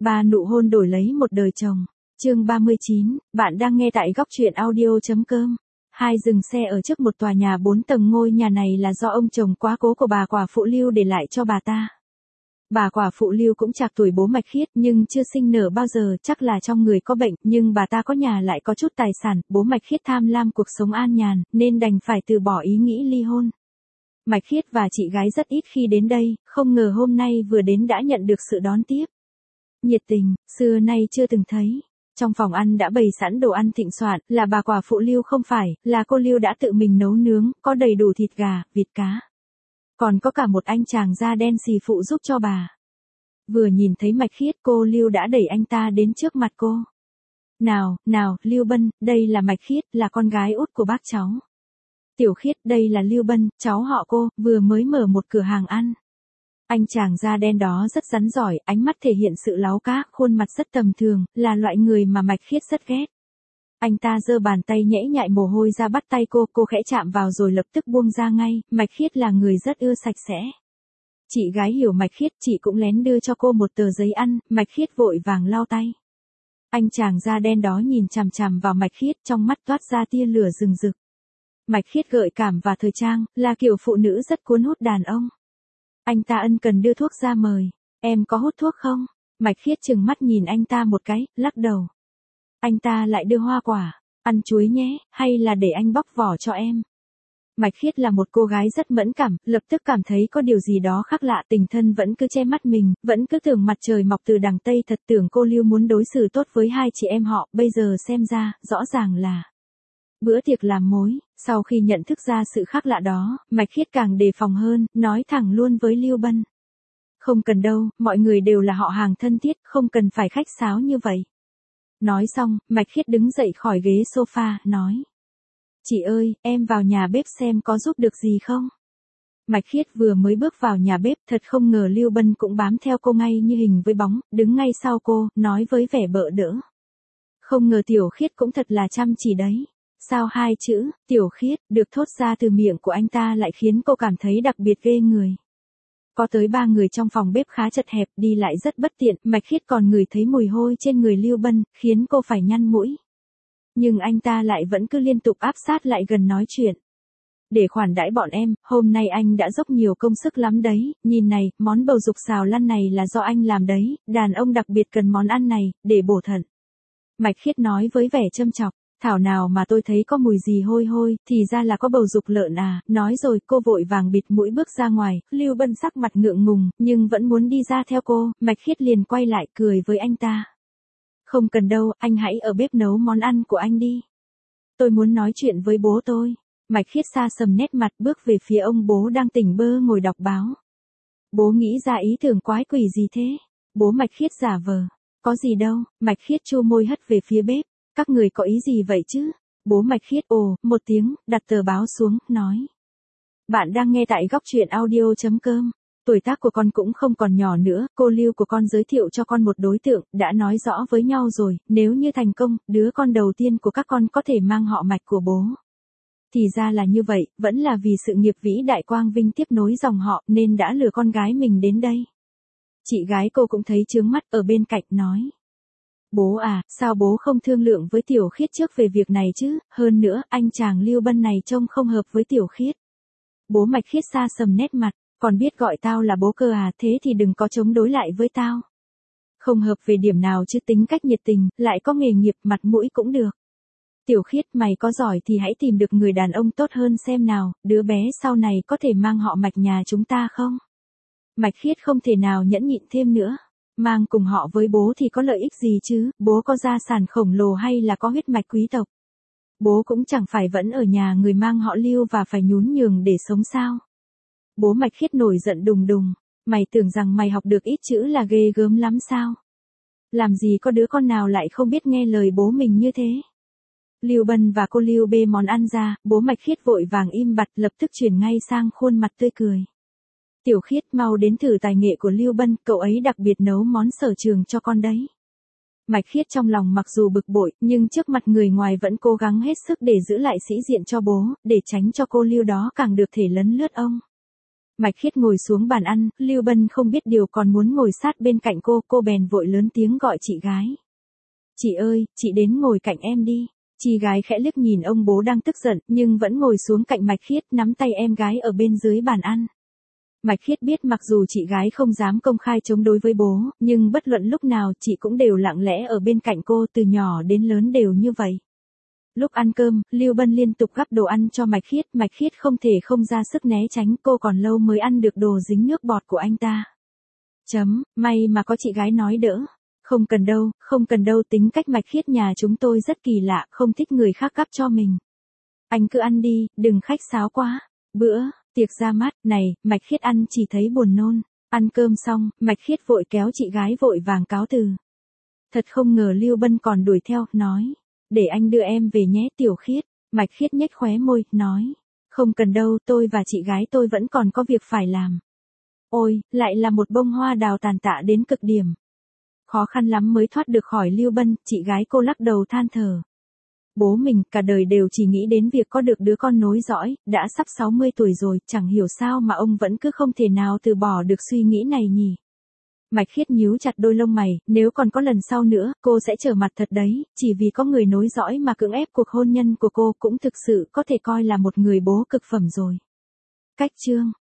Ba nụ hôn đổi lấy một đời chồng. Chương 39, bạn đang nghe tại góc truyện audio.com. Hai dừng xe ở trước một tòa nhà 4 tầng, ngôi nhà này là do ông chồng quá cố của bà quả phụ Lưu để lại cho bà ta. Bà quả phụ Lưu cũng trạc tuổi bố Mạch Khiết nhưng chưa sinh nở bao giờ, chắc là trong người có bệnh, nhưng bà ta có nhà lại có chút tài sản, bố Mạch Khiết tham lam cuộc sống an nhàn, nên đành phải từ bỏ ý nghĩ ly hôn. Mạch Khiết và chị gái rất ít khi đến đây, không ngờ hôm nay vừa đến đã nhận được sự đón tiếp nhiệt tình, xưa nay chưa từng thấy. Trong phòng ăn đã bày sẵn đồ ăn thịnh soạn, là bà quả phụ Lưu không phải, là cô Lưu đã tự mình nấu nướng, có đầy đủ thịt gà, vịt cá. Còn có cả một anh chàng da đen xì phụ giúp cho bà. Vừa nhìn thấy Mạch Khiết, cô Lưu đã đẩy anh ta đến trước mặt cô. Nào, Lưu Bân, đây là Mạch Khiết, là con gái út của bác cháu. Tiểu Khiết, đây là Lưu Bân, cháu họ cô, vừa mới mở một cửa hàng ăn. Anh chàng da đen đó rất rắn giỏi, ánh mắt thể hiện sự láu cá, khuôn mặt rất tầm thường, là loại người mà Mạch Khiết rất ghét. Anh ta giơ bàn tay nhễ nhại mồ hôi ra bắt tay cô khẽ chạm vào rồi lập tức buông ra ngay. Mạch Khiết là người rất ưa sạch sẽ. Chị gái hiểu Mạch Khiết, chị cũng lén đưa cho cô một tờ giấy ăn, Mạch Khiết vội vàng lau tay. Anh chàng da đen đó nhìn chằm chằm vào Mạch Khiết, trong mắt toát ra tia lửa rừng rực. Mạch Khiết gợi cảm và thời trang, là kiểu phụ nữ rất cuốn hút đàn ông. Anh ta ân cần đưa thuốc ra mời. Em có hút thuốc không? Mạch Khiết trừng mắt nhìn anh ta một cái, lắc đầu. Anh ta lại đưa hoa quả. Ăn chuối nhé, hay là để anh bóc vỏ cho em? Mạch Khiết là một cô gái rất mẫn cảm, lập tức cảm thấy có điều gì đó khác lạ, tình thân vẫn cứ che mắt mình, vẫn cứ tưởng mặt trời mọc từ đằng Tây, thật tưởng cô Lưu muốn đối xử tốt với hai chị em họ, bây giờ xem ra, rõ ràng là bữa tiệc làm mối. Sau khi nhận thức ra sự khác lạ đó, Mạch Khiết càng đề phòng hơn, nói thẳng luôn với Lưu Bân. Không cần đâu, mọi người đều là họ hàng thân thiết, không cần phải khách sáo như vậy. Nói xong, Mạch Khiết đứng dậy khỏi ghế sofa, nói. Chị ơi, em vào nhà bếp xem có giúp được gì không? Mạch Khiết vừa mới bước vào nhà bếp, thật không ngờ Lưu Bân cũng bám theo cô ngay như hình với bóng, đứng ngay sau cô, nói với vẻ bợ đỡ. Không ngờ Tiểu Khiết cũng thật là chăm chỉ đấy. Sao hai chữ, Tiểu Khiết, được thốt ra từ miệng của anh ta lại khiến cô cảm thấy đặc biệt ghê người. Có tới 3 người trong phòng bếp khá chật hẹp, đi lại rất bất tiện, Mạch Khiết còn ngửi thấy mùi hôi trên người Lưu Bân, khiến cô phải nhăn mũi. Nhưng anh ta lại vẫn cứ liên tục áp sát lại gần nói chuyện. Để khoản đãi bọn em, hôm nay anh đã dốc nhiều công sức lắm đấy, nhìn này, món bầu dục xào lăn này là do anh làm đấy, đàn ông đặc biệt cần món ăn này, để bổ thận. Mạch Khiết nói với vẻ châm chọc. Thảo nào mà tôi thấy có mùi gì hôi hôi, thì ra là có bầu dục lợn à, nói rồi cô vội vàng bịt mũi bước ra ngoài, Lưu Bân sắc mặt ngượng ngùng, nhưng vẫn muốn đi ra theo cô, Mạch Khiết liền quay lại cười với anh ta. Không cần đâu, anh hãy ở bếp nấu món ăn của anh đi. Tôi muốn nói chuyện với bố tôi. Mạch Khiết xa sầm nét mặt bước về phía ông bố đang tỉnh bơ ngồi đọc báo. Bố nghĩ ra ý tưởng quái quỷ gì thế? Bố Mạch Khiết giả vờ. Có gì đâu, Mạch Khiết chu môi hất về phía bếp. Các người có ý gì vậy chứ? Bố Mạch Khiết ồ, một tiếng, đặt tờ báo xuống, nói. Bạn đang nghe tại góc truyện audio.com. Tuổi tác của con cũng không còn nhỏ nữa, cô Lưu của con giới thiệu cho con một đối tượng, đã nói rõ với nhau rồi, nếu như thành công, đứa con đầu tiên của các con có thể mang họ Mạch của bố. Thì ra là như vậy, vẫn là vì sự nghiệp vĩ đại quang vinh tiếp nối dòng họ, nên đã lừa con gái mình đến đây. Chị gái cô cũng thấy chướng mắt, ở bên cạnh, nói. Bố à, sao bố không thương lượng với Tiểu Khiết trước về việc này chứ, hơn nữa, anh chàng Lưu Bân này trông không hợp với Tiểu Khiết. Bố Mạch Khiết xa sầm nét mặt, còn biết gọi tao là bố cơ à, thế thì đừng có chống đối lại với tao. Không hợp về điểm nào chứ, tính cách nhiệt tình, lại có nghề nghiệp, mặt mũi cũng được. Tiểu Khiết, mày có giỏi thì hãy tìm được người đàn ông tốt hơn xem nào, đứa bé sau này có thể mang họ Mạch nhà chúng ta không? Mạch Khiết không thể nào nhẫn nhịn thêm nữa. Mang cùng họ với bố thì có lợi ích gì chứ, bố có gia sản khổng lồ hay là có huyết mạch quý tộc. Bố cũng chẳng phải vẫn ở nhà người mang họ Lưu và phải nhún nhường để sống sao. Bố Mạch Khiết nổi giận đùng đùng, mày tưởng rằng mày học được ít chữ là ghê gớm lắm sao? Làm gì có đứa con nào lại không biết nghe lời bố mình như thế? Lưu Bân và cô Lưu bê món ăn ra, bố Mạch Khiết vội vàng im bặt, lập tức chuyển ngay sang khuôn mặt tươi cười. Tiểu Khiết, mau đến thử tài nghệ của Lưu Bân, cậu ấy đặc biệt nấu món sở trường cho con đấy. Mạch Khiết trong lòng mặc dù bực bội, nhưng trước mặt người ngoài vẫn cố gắng hết sức để giữ lại sĩ diện cho bố, để tránh cho cô Lưu đó càng được thể lấn lướt ông. Mạch Khiết ngồi xuống bàn ăn, Lưu Bân không biết điều còn muốn ngồi sát bên cạnh cô bèn vội lớn tiếng gọi chị gái. Chị ơi, chị đến ngồi cạnh em đi. Chị gái khẽ liếc nhìn ông bố đang tức giận, nhưng vẫn ngồi xuống cạnh Mạch Khiết nắm tay em gái ở bên dưới bàn ăn. Mạch Khiết biết mặc dù chị gái không dám công khai chống đối với bố, nhưng bất luận lúc nào chị cũng đều lặng lẽ ở bên cạnh cô từ nhỏ đến lớn đều như vậy. Lúc ăn cơm, Lưu Bân liên tục gắp đồ ăn cho Mạch Khiết không thể không ra sức né tránh, cô còn lâu mới ăn được đồ dính nước bọt của anh ta. May mà có chị gái nói đỡ. Không cần đâu, tính cách Mạch Khiết nhà chúng tôi rất kỳ lạ, không thích người khác gắp cho mình. Anh cứ ăn đi, đừng khách sáo quá. Bữa tiệc ra mắt này, Mạch Khiết ăn chỉ thấy buồn nôn. Ăn cơm xong, Mạch Khiết vội kéo chị gái vội vàng cáo từ. Thật không ngờ Lưu Bân còn đuổi theo, nói. Để anh đưa em về nhé Tiểu Khiết. Mạch Khiết nhếch khóe môi, nói. Không cần đâu, tôi và chị gái tôi vẫn còn có việc phải làm. Ôi, lại là một bông hoa đào tàn tạ đến cực điểm. Khó khăn lắm mới thoát được khỏi Lưu Bân, chị gái cô lắc đầu than thở. Bố mình cả đời đều chỉ nghĩ đến việc có được đứa con nối dõi, đã sắp 60 tuổi rồi, chẳng hiểu sao mà ông vẫn cứ không thể nào từ bỏ được suy nghĩ này nhỉ. Mạch Khiết nhíu chặt đôi lông mày, nếu còn có lần sau nữa, cô sẽ trở mặt thật đấy, chỉ vì có người nối dõi mà cưỡng ép cuộc hôn nhân của cô cũng thực sự có thể coi là một người bố cực phẩm rồi. Cách chương